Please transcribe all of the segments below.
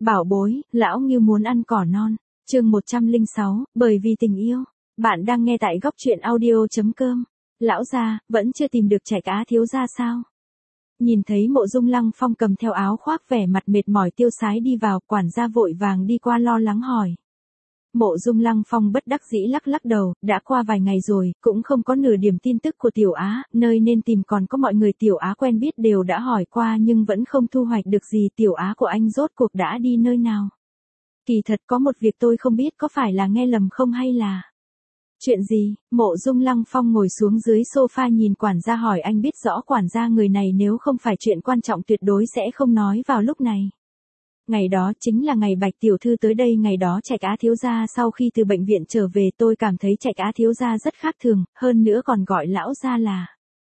Bảo bối, lão Ngưu muốn ăn cỏ non. Chương 106, bởi vì tình yêu. Bạn đang nghe tại góc truyện audio.com. Lão gia, vẫn chưa tìm được Trạch Á thiếu gia sao? Nhìn thấy Mộ Dung Lăng Phong cầm theo áo khoác vẻ mặt mệt mỏi tiêu sái đi vào, quản gia vội vàng đi qua lo lắng hỏi. Mộ Dung Lăng Phong bất đắc dĩ lắc lắc đầu, đã qua vài ngày rồi, cũng không có nửa điểm tin tức của Tiểu Á, nơi nên tìm còn có mọi người Tiểu Á quen biết đều đã hỏi qua nhưng vẫn không thu hoạch được gì. Tiểu Á của anh rốt cuộc đã đi nơi nào? Kỳ thật có một việc tôi không biết có phải là nghe lầm không hay là... Chuyện gì? Mộ Dung Lăng Phong ngồi xuống dưới sofa nhìn quản gia hỏi. Anh biết rõ quản gia người này nếu không phải chuyện quan trọng tuyệt đối sẽ không nói vào lúc này. Ngày đó chính là ngày Bạch tiểu thư tới đây, ngày đó Trạch Á thiếu gia sau khi từ bệnh viện trở về, tôi cảm thấy Trạch Á thiếu gia rất khác thường, hơn nữa còn gọi lão gia là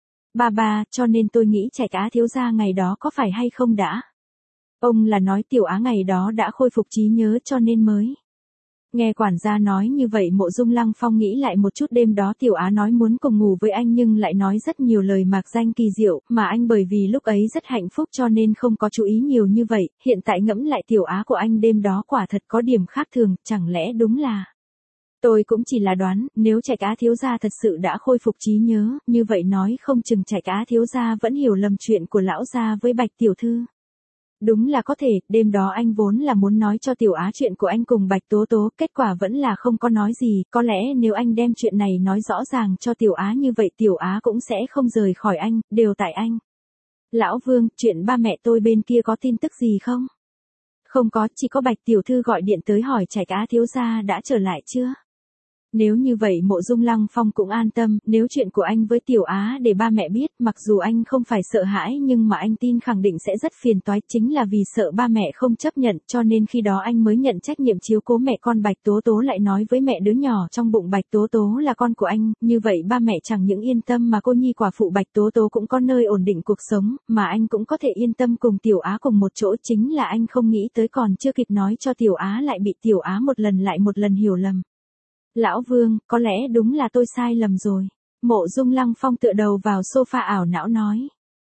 ba, cho nên tôi nghĩ Trạch Á thiếu gia ngày đó có phải hay không đã. Ông là nói Tiểu Á ngày đó đã khôi phục trí nhớ cho nên mới. Nghe quản gia nói như vậy Mộ Dung Lăng Phong nghĩ lại một chút, đêm đó Tiểu Á nói muốn cùng ngủ với anh nhưng lại nói rất nhiều lời mạc danh kỳ diệu, mà anh bởi vì lúc ấy rất hạnh phúc cho nên không có chú ý nhiều như vậy, hiện tại ngẫm lại Tiểu Á của anh đêm đó quả thật có điểm khác thường, chẳng lẽ đúng là... Tôi cũng chỉ là đoán, nếu Trạch Á thiếu gia thật sự đã khôi phục trí nhớ, như vậy nói không chừng Trạch Á thiếu gia vẫn hiểu lầm chuyện của lão gia với Bạch tiểu thư. Đúng là có thể, đêm đó anh vốn là muốn nói cho Tiểu Á chuyện của anh cùng Bạch Tố Tố, kết quả vẫn là không có nói gì, có lẽ nếu anh đem chuyện này nói rõ ràng cho Tiểu Á như vậy Tiểu Á cũng sẽ không rời khỏi anh, đều tại anh. Lão Vương, chuyện ba mẹ tôi bên kia có tin tức gì không? Không có, chỉ có Bạch tiểu thư gọi điện tới hỏi Trạch Á thiếu gia đã trở lại chưa? Nếu như vậy Mộ Dung Lăng Phong cũng an tâm, nếu chuyện của anh với Tiểu Á để ba mẹ biết, mặc dù anh không phải sợ hãi nhưng mà anh tin khẳng định sẽ rất phiền toái, chính là vì sợ ba mẹ không chấp nhận cho nên khi đó anh mới nhận trách nhiệm chiếu cố mẹ con Bạch Tố Tố, lại nói với mẹ đứa nhỏ trong bụng Bạch Tố Tố là con của anh, như vậy ba mẹ chẳng những yên tâm mà cô nhi quả phụ Bạch Tố Tố cũng có nơi ổn định cuộc sống, mà anh cũng có thể yên tâm cùng Tiểu Á cùng một chỗ, chính là anh không nghĩ tới còn chưa kịp nói cho Tiểu Á lại bị Tiểu Á một lần lại một lần hiểu lầm. Lão Vương, có lẽ đúng là tôi sai lầm rồi. Mộ Dung Lăng Phong tựa đầu vào sofa ảo não nói.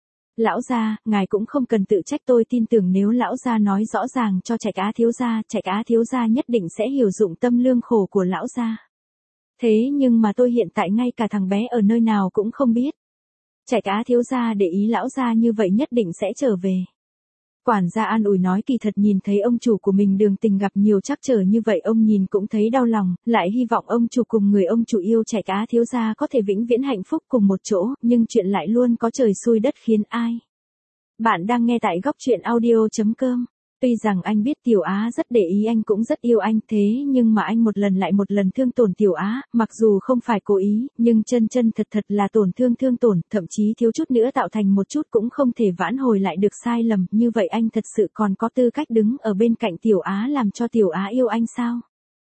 Lão gia, ngài cũng không cần tự trách, tôi tin tưởng nếu lão gia nói rõ ràng cho Trạch Á thiếu gia nhất định sẽ hiểu dụng tâm lương khổ của lão gia. Thế nhưng mà tôi hiện tại ngay cả thằng bé ở nơi nào cũng không biết. Trạch Á thiếu gia để ý lão gia như vậy nhất định sẽ trở về. Quản gia an ủi nói kỳ thật nhìn thấy ông chủ của mình Đường Tình gặp nhiều trắc trở như vậy ông nhìn cũng thấy đau lòng, lại hy vọng ông chủ cùng người ông chủ yêu Trạch Á thiếu gia có thể vĩnh viễn hạnh phúc cùng một chỗ, nhưng chuyện lại luôn có trời xui đất khiến ai. Bạn đang nghe tại góc truyện audio.com. Tuy rằng anh biết Tiểu Á rất để ý anh cũng rất yêu anh, thế nhưng mà anh một lần lại một lần thương tổn Tiểu Á, mặc dù không phải cố ý, nhưng chân thật là tổn, thậm chí thiếu chút nữa tạo thành một chút cũng không thể vãn hồi lại được sai lầm, như vậy anh thật sự còn có tư cách đứng ở bên cạnh Tiểu Á làm cho Tiểu Á yêu anh sao?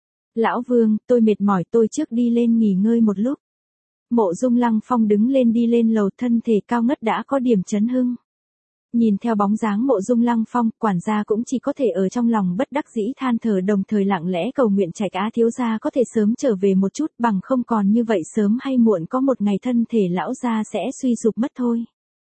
Lão Vương, tôi mệt mỏi, tôi trước đi lên nghỉ ngơi một lúc. Mộ Dung Lăng Phong đứng lên đi lên lầu, thân thể cao ngất đã có điểm chấn hưng. Nhìn theo bóng dáng Mộ Dung Lăng Phong, quản gia cũng chỉ có thể ở trong lòng bất đắc dĩ than thở, đồng thời lặng lẽ cầu nguyện Trạch Á thiếu gia có thể sớm trở về một chút, bằng không còn như vậy sớm hay muộn có một ngày thân thể lão gia sẽ suy sụp mất thôi.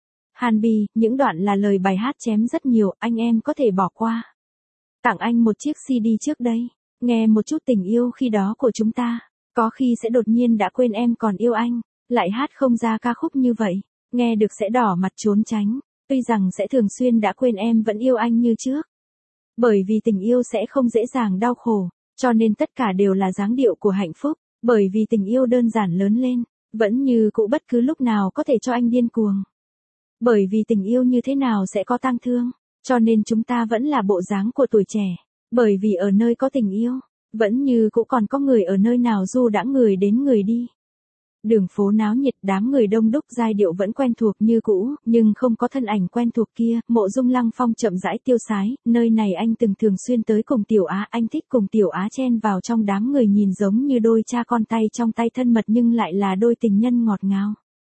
Hàn Bì, những đoạn là lời bài hát chém rất nhiều, anh em có thể bỏ qua. Tặng anh một chiếc CD trước đây, nghe một chút tình yêu khi đó của chúng ta, có khi sẽ đột nhiên đã quên em còn yêu anh, lại hát không ra ca khúc như vậy, nghe được sẽ đỏ mặt trốn tránh. Tuy rằng sẽ thường xuyên đã quên em vẫn yêu anh như trước. Bởi vì tình yêu sẽ không dễ dàng đau khổ, cho nên tất cả đều là dáng điệu của hạnh phúc, bởi vì tình yêu đơn giản lớn lên, vẫn như cũ bất cứ lúc nào có thể cho anh điên cuồng. Bởi vì tình yêu như thế nào sẽ có tang thương, cho nên chúng ta vẫn là bộ dáng của tuổi trẻ, bởi vì ở nơi có tình yêu, vẫn như cũ còn có người ở nơi nào du đãng người đến người đi. Đường phố náo nhiệt, đám người đông đúc, giai điệu vẫn quen thuộc như cũ, nhưng không có thân ảnh quen thuộc kia. Mộ Dung Lăng Phong chậm rãi tiêu sái, nơi này anh từng thường xuyên tới cùng Tiểu Á, anh thích cùng Tiểu Á chen vào trong đám người nhìn giống như đôi cha con tay trong tay thân mật nhưng lại là đôi tình nhân ngọt ngào.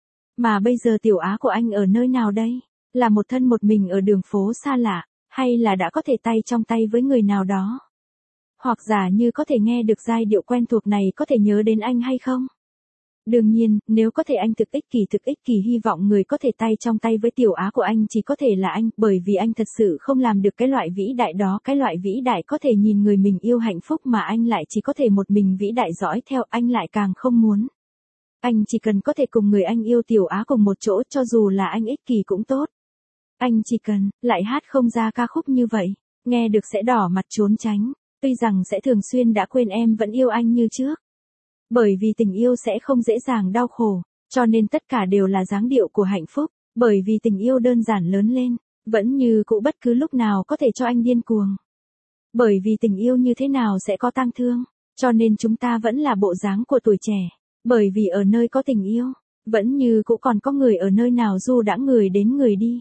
Mà bây giờ Tiểu Á của anh ở nơi nào đây? Là một thân một mình ở đường phố xa lạ, hay là đã có thể tay trong tay với người nào đó? Hoặc giả như có thể nghe được giai điệu quen thuộc này có thể nhớ đến anh hay không? Đương nhiên, nếu có thể anh thực ích kỷ hy vọng người có thể tay trong tay với tiểu á của anh chỉ có thể là anh, bởi vì anh thật sự không làm được cái loại vĩ đại đó, cái loại vĩ đại có thể nhìn người mình yêu hạnh phúc mà anh lại chỉ có thể một mình vĩ đại dõi theo, anh lại càng không muốn. Anh chỉ cần có thể cùng người anh yêu tiểu á cùng một chỗ, cho dù là anh ích kỷ cũng tốt. Anh chỉ cần, lại hát không ra ca khúc như vậy, nghe được sẽ đỏ mặt trốn tránh, tuy rằng sẽ thường xuyên đã quên em vẫn yêu anh như trước. Bởi vì tình yêu sẽ không dễ dàng đau khổ, cho nên tất cả đều là dáng điệu của hạnh phúc, bởi vì tình yêu đơn giản lớn lên, vẫn như cũ bất cứ lúc nào có thể cho anh điên cuồng. Bởi vì tình yêu như thế nào sẽ có tang thương, cho nên chúng ta vẫn là bộ dáng của tuổi trẻ, bởi vì ở nơi có tình yêu, vẫn như cũ còn có người ở nơi nào du đãng người đến người đi.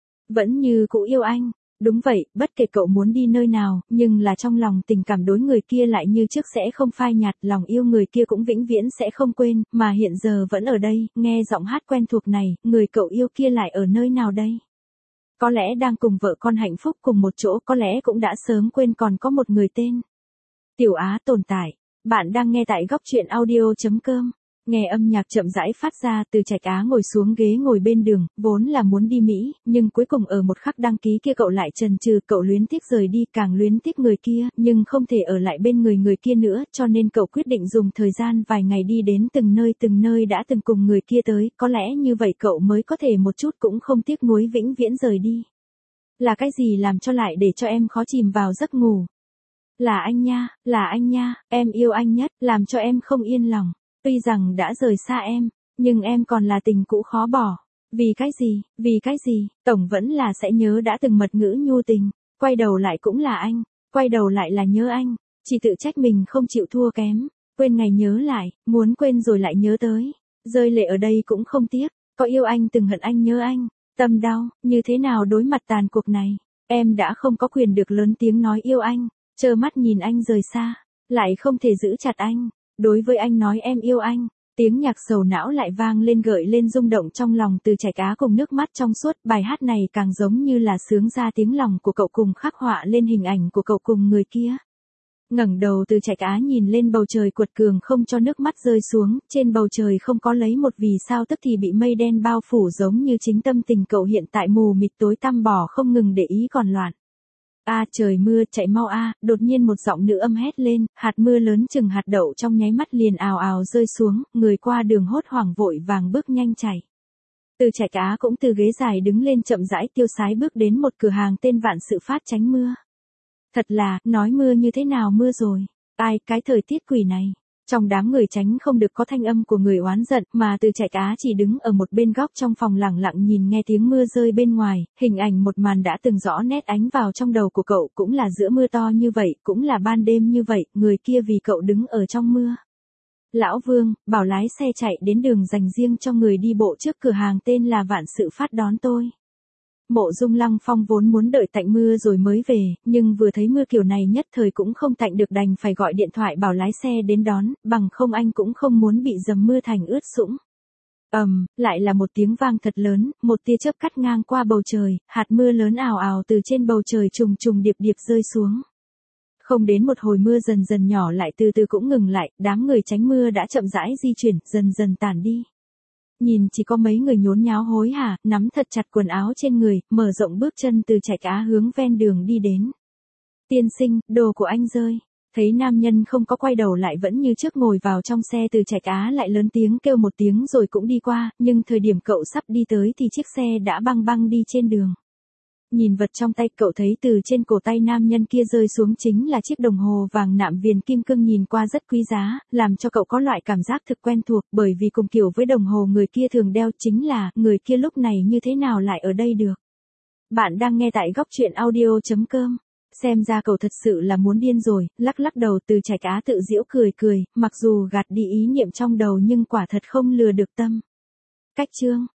Vẫn như cũ yêu anh. Đúng vậy, bất kể cậu muốn đi nơi nào, nhưng là trong lòng tình cảm đối người kia lại như trước sẽ không phai nhạt, lòng yêu người kia cũng vĩnh viễn sẽ không quên, mà hiện giờ vẫn ở đây, nghe giọng hát quen thuộc này, người cậu yêu kia lại ở nơi nào đây? Có lẽ đang cùng vợ con hạnh phúc cùng một chỗ, có lẽ cũng đã sớm quên còn có một người tên Tiểu Á tồn tại. Bạn đang nghe tại góc truyện audio.com. Nghe âm nhạc chậm rãi phát ra, Từ Trạch Á ngồi xuống ghế ngồi bên đường, vốn là muốn đi Mỹ, nhưng cuối cùng ở một khắc đăng ký kia cậu lại chần chừ, cậu luyến tiếc rời đi, càng luyến tiếc người kia, nhưng không thể ở lại bên người kia nữa, cho nên cậu quyết định dùng thời gian vài ngày đi đến từng nơi đã từng cùng người kia tới, có lẽ như vậy cậu mới có thể một chút cũng không tiếc nuối vĩnh viễn rời đi. Là cái gì làm cho lại để cho em khó chìm vào giấc ngủ? Là anh nha, em yêu anh nhất, làm cho em không yên lòng. Tuy rằng đã rời xa em, nhưng em còn là tình cũ khó bỏ. Vì cái gì, tổng vẫn là sẽ nhớ đã từng mật ngữ nhu tình. Quay đầu lại cũng là anh, quay đầu lại là nhớ anh. Chỉ tự trách mình không chịu thua kém. Quên ngày nhớ lại, muốn quên rồi lại nhớ tới. Rơi lệ ở đây cũng không tiếc. Có yêu anh từng hận anh nhớ anh. Tâm đau, như thế nào đối mặt tàn cuộc này. Em đã không có quyền được lớn tiếng nói yêu anh. Trơ mắt nhìn anh rời xa, lại không thể giữ chặt anh. Đối với anh nói em yêu anh, tiếng nhạc sầu não lại vang lên gợi lên rung động trong lòng Từ Trạch Á cùng nước mắt trong suốt. Bài hát này càng giống như là sướng ra tiếng lòng của cậu cùng khắc họa lên hình ảnh của cậu cùng người kia. Ngẩng đầu Từ Trạch Á nhìn lên bầu trời cuột cường không cho nước mắt rơi xuống, trên bầu trời không có lấy một vì sao tức thì bị mây đen bao phủ giống như chính tâm tình cậu hiện tại mù mịt tối tăm bỏ không ngừng để ý còn loạn. A trời mưa, chạy mau a, đột nhiên một giọng nữ âm hét lên, hạt mưa lớn chừng hạt đậu trong nháy mắt liền ào ào rơi xuống, người qua đường hốt hoảng vội vàng bước nhanh chạy. Từ Trạch Á cũng từ ghế dài đứng lên chậm rãi tiêu sái bước đến một cửa hàng tên Vạn Sự Phát tránh mưa. Thật là, nói mưa như thế nào mưa rồi, ai, cái thời tiết quỷ này. Trong đám người tránh không được có thanh âm của người oán giận, mà Từ Trạch Á chỉ đứng ở một bên góc trong phòng lặng lặng nhìn nghe tiếng mưa rơi bên ngoài, hình ảnh một màn đã từng rõ nét ánh vào trong đầu của cậu, cũng là giữa mưa to như vậy, cũng là ban đêm như vậy, người kia vì cậu đứng ở trong mưa. Lão Vương, bảo lái xe chạy đến đường dành riêng cho người đi bộ trước cửa hàng tên là Vạn Sự Phát đón tôi. Mộ Dung Lăng Phong vốn muốn đợi tạnh mưa rồi mới về, nhưng vừa thấy mưa kiểu này nhất thời cũng không tạnh được đành phải gọi điện thoại bảo lái xe đến đón, bằng không anh cũng không muốn bị dầm mưa thành ướt sũng. Lại là một tiếng vang thật lớn, một tia chớp cắt ngang qua bầu trời, hạt mưa lớn ào ào từ trên bầu trời trùng trùng điệp điệp rơi xuống. Không đến một hồi mưa dần dần nhỏ lại từ từ cũng ngừng lại, đám người tránh mưa đã chậm rãi di chuyển, dần dần tản đi. Nhìn chỉ có mấy người nhốn nháo hối hả, nắm thật chặt quần áo trên người, mở rộng bước chân Từ Trạch Á hướng ven đường đi đến. Tiên sinh, đồ của anh rơi. Thấy nam nhân không có quay đầu lại vẫn như trước ngồi vào trong xe, Từ Trạch Á lại lớn tiếng kêu một tiếng rồi cũng đi qua, nhưng thời điểm cậu sắp đi tới thì chiếc xe đã băng băng đi trên đường. Nhìn vật trong tay, cậu thấy từ trên cổ tay nam nhân kia rơi xuống chính là chiếc đồng hồ vàng nạm viền kim cương nhìn qua rất quý giá, làm cho cậu có loại cảm giác thực quen thuộc, bởi vì cùng kiểu với đồng hồ người kia thường đeo, chính là, người kia lúc này như thế nào lại ở đây được. Bạn đang nghe tại góc truyện audio.com. Xem ra cậu thật sự là muốn điên rồi, lắc lắc đầu Từ Trạch Á tự giễu cười cười, mặc dù gạt đi ý niệm trong đầu nhưng quả thật không lừa được tâm. Cách chương